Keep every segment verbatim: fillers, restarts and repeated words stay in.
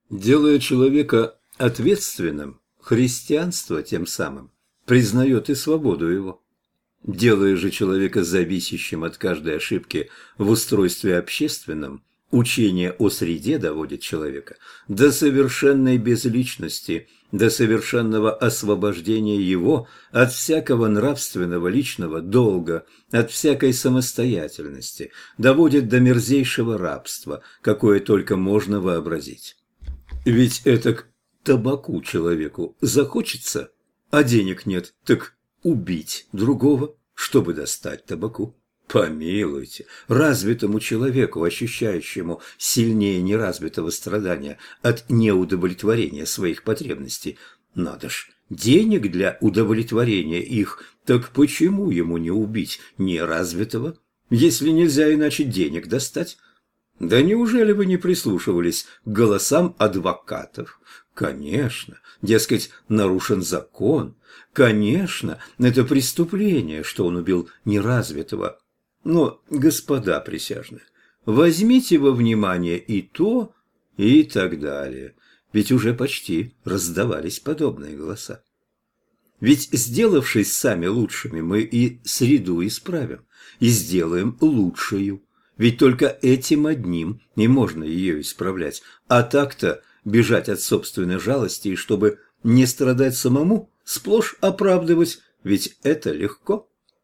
Делая человека ответственным, христианство тем самым признает и свободу его. Делая же человека зависящим от каждой ошибки в устройстве общественном, учение о среде доводит человека до совершенной безличности, до совершенного освобождения его от всякого нравственного личного долга, от всякой самостоятельности, доводит до мерзейшего рабства, какое только можно вообразить. Ведь это к табаку человеку захочется, а денег нет, так убить другого, чтобы достать табаку. Помилуйте, развитому человеку, ощущающему сильнее неразвитого страдания от неудовлетворения своих потребностей, надо ж денег для удовлетворения их, так почему ему не убить неразвитого, если нельзя иначе денег достать? Да неужели вы не прислушивались к голосам адвокатов? Конечно, дескать, нарушен закон. Конечно, это преступление, что он убил неразвитого. Но, господа присяжные, возьмите во внимание и то, и так далее. Ведь уже почти раздавались подобные голоса. Ведь, сделавшись сами лучшими, мы и среду исправим, и сделаем лучшую. Ведь только этим одним и можно ее исправлять. А так-то бежать от собственной жалости, и чтобы не страдать самому, сплошь оправдывать, ведь это легко.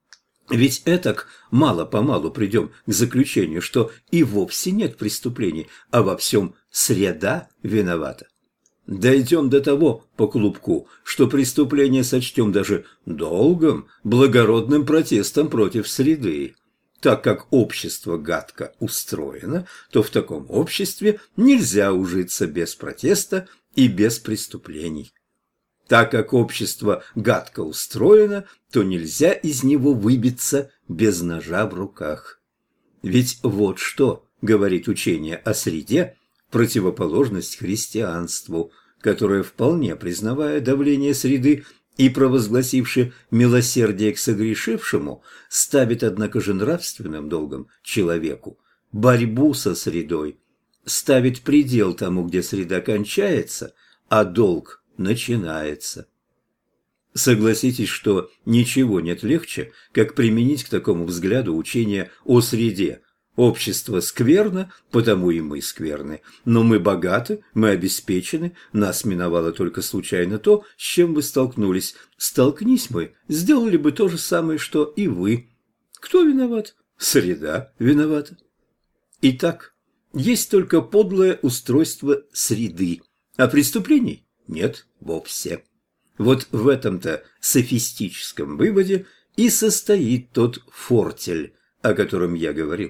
Ведь этак мало-помалу придем к заключению, что и вовсе нет преступлений, а во всем среда виновата. Дойдем до того по клубку, что преступление сочтем даже долгом, благородным протестом против среды. Так как общество гадко устроено, то в таком обществе нельзя ужиться без протеста и без преступлений. Так как общество гадко устроено, то нельзя из него выбиться без ножа в руках. Ведь вот что говорит учение о среде в противоположность христианству, которое, вполне признавая давление среды и провозгласивши милосердие к согрешившему, ставит, однако же, нравственным долгом человеку борьбу со средой, ставит предел тому, где среда кончается, а долг начинается. Согласитесь, что ничего нет легче, как применить к такому взгляду учение о среде. Общество скверно, потому и мы скверны. Но мы богаты, мы обеспечены, нас миновало только случайно то, с чем вы столкнулись. Столкнись мы, сделали бы то же самое, что и вы. Кто виноват? Среда виновата. Итак, есть только подлое устройство среды, а преступлений нет вовсе. Вот в этом-то софистическом выводе и состоит тот фортель, о котором я говорил.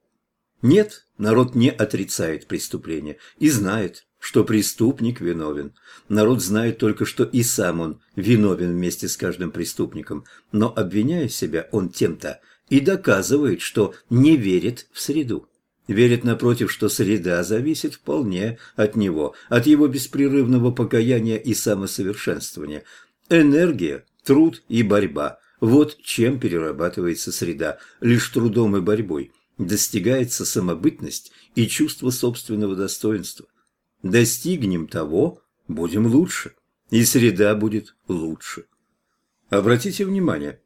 Нет, народ не отрицает преступления и знает, что преступник виновен. Народ знает только, что и сам он виновен вместе с каждым преступником, но, обвиняя себя, он тем-то и доказывает, что не верит в среду. Верит, напротив, что среда зависит вполне от него, от его беспрерывного покаяния и самосовершенствования. Энергия, труд и борьба – вот чем перерабатывается среда, лишь трудом и борьбой достигается самобытность и чувство собственного достоинства. Достигнем того, будем лучше, и среда будет лучше. Обратите внимание,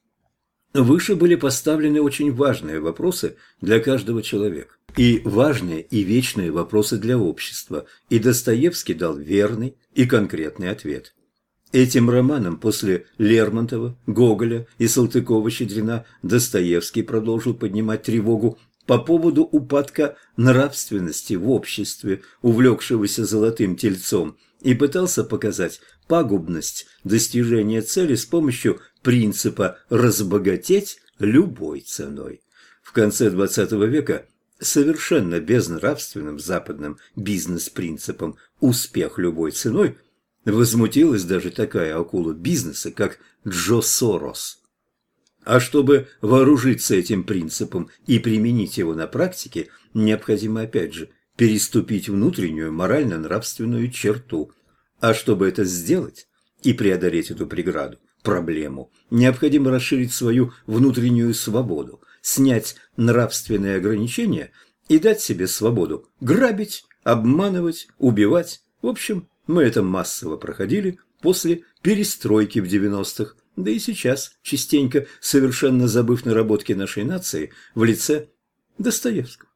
выше были поставлены очень важные вопросы для каждого человека, и важные и вечные вопросы для общества, и Достоевский дал верный и конкретный ответ. Этим романом после Лермонтова, Гоголя и Салтыкова-Щедрина Достоевский продолжил поднимать тревогу по поводу упадка нравственности в обществе, увлекшегося золотым тельцом, и пытался показать пагубность достижения цели с помощью принципа «разбогатеть любой ценой». В конце двадцатого века совершенно безнравственным западным бизнес-принципом «успех любой ценой» возмутилась даже такая акула бизнеса, как Джо Сорос. А чтобы вооружиться этим принципом и применить его на практике, необходимо опять же переступить внутреннюю морально-нравственную черту. А чтобы это сделать и преодолеть эту преграду, проблему, необходимо расширить свою внутреннюю свободу, снять нравственные ограничения и дать себе свободу грабить, обманывать, убивать, В общем, мы это массово проходили после перестройки в девяностых, да и сейчас, частенько совершенно забыв наработки нашей нации в лице Достоевского.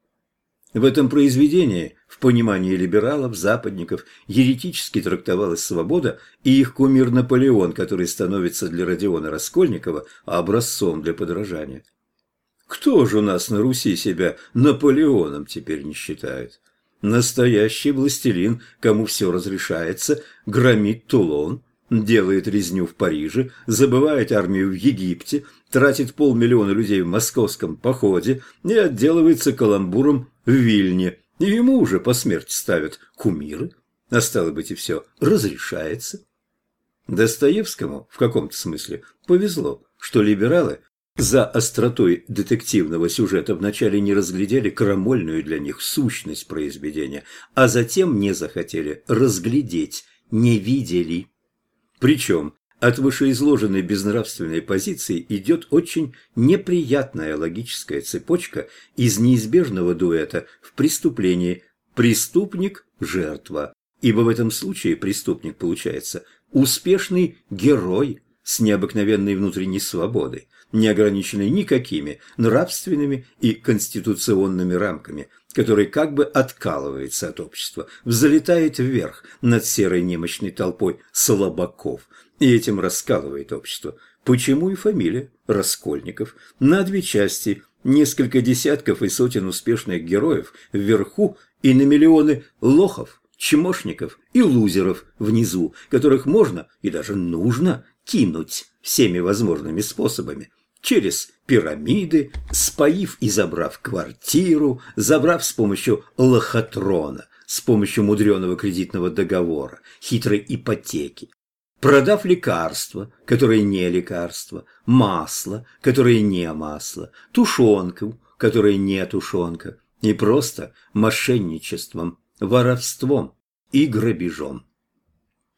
В этом произведении, в понимании либералов, западников, еретически трактовалась свобода и их кумир Наполеон, который становится для Родиона Раскольникова образцом для подражания. Кто же у нас на Руси себя Наполеоном теперь не считает? Настоящий властелин, кому все разрешается, громит Тулон, делает резню в Париже, забывает армию в Египте, тратит полмиллиона людей в московском походе и отделывается каламбуром в Вильне. И ему уже по смерти ставят кумиры, а стало быть и все разрешается. Достоевскому в каком-то смысле повезло, что либералы за остротой детективного сюжета вначале не разглядели крамольную для них сущность произведения, а затем не захотели разглядеть, не видели. Причем от вышеизложенной безнравственной позиции идет очень неприятная логическая цепочка из неизбежного дуэта в преступлении «преступник-жертва», ибо в этом случае преступник получается успешный герой с необыкновенной внутренней свободой, не ограниченной никакими нравственными и конституционными рамками, который как бы откалывается от общества, взлетает вверх над серой немощной толпой слабаков и этим раскалывает общество. Почему и фамилия Раскольников? На две части, несколько десятков и сотен успешных героев вверху и на миллионы лохов, чмошников и лузеров внизу, которых можно и даже нужно кинуть всеми возможными способами. Через пирамиды, споив и забрав квартиру, забрав с помощью лохотрона, с помощью мудреного кредитного договора, хитрой ипотеки, продав лекарства, которые не лекарства, масло, которое не масло, тушенку, которая не тушенка, и просто мошенничеством, воровством и грабежом.